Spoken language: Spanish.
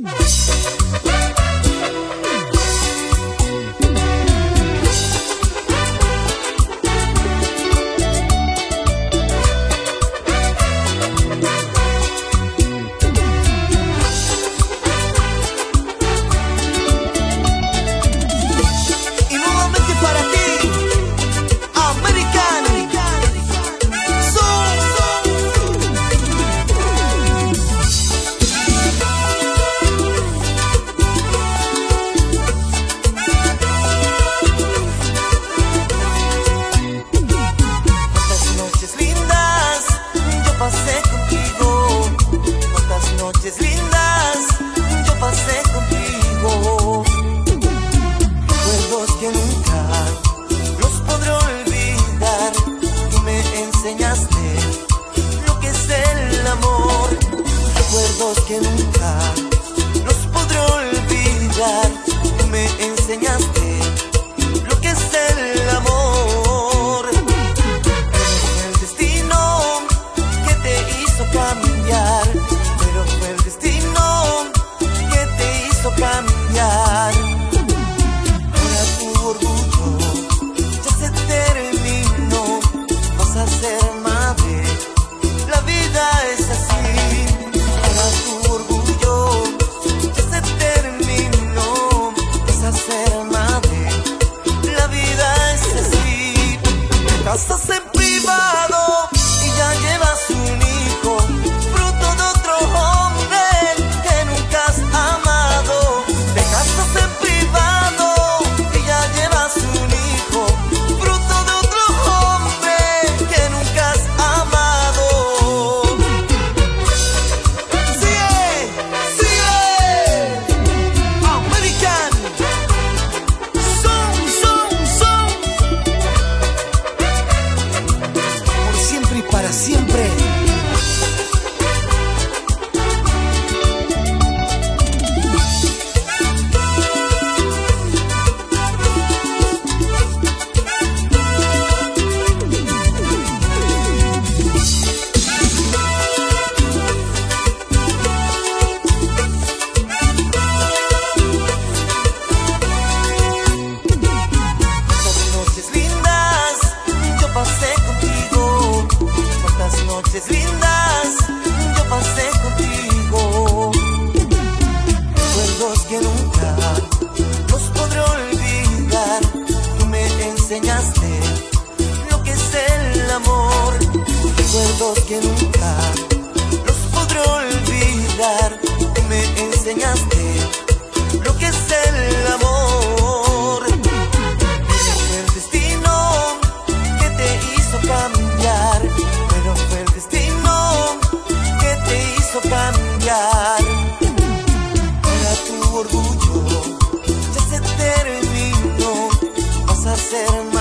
Que nunca los podré olvidar. Tú me enseñaste lo que es el amor. Pero fue el destino que te hizo cambiar. Pero fue el destino que te hizo cambiar. Ahora tu orgullo ya se terminó. Vas a ser madre, la vida es así. Casas en privado y ya llevas un hijo, fruto de otro hombre que nunca has amado. Te casas en privado y ya llevas un hijo, fruto de otro hombre que nunca has amado. Sigue, sigue, American. Para siempre. Noches lindas yo pasé contigo. Noches lindas yo pasé contigo. Recuerdos que nunca los podré olvidar. Tú me enseñaste lo que es el amor. Recuerdos que nunca los podré olvidar. Tú me enseñaste lo que es el amor. Fue el destino que te hizo cambiar. Pero fue el destino que te hizo cambiar. Ahora tu orgullo ya se terminó. Vas a ser más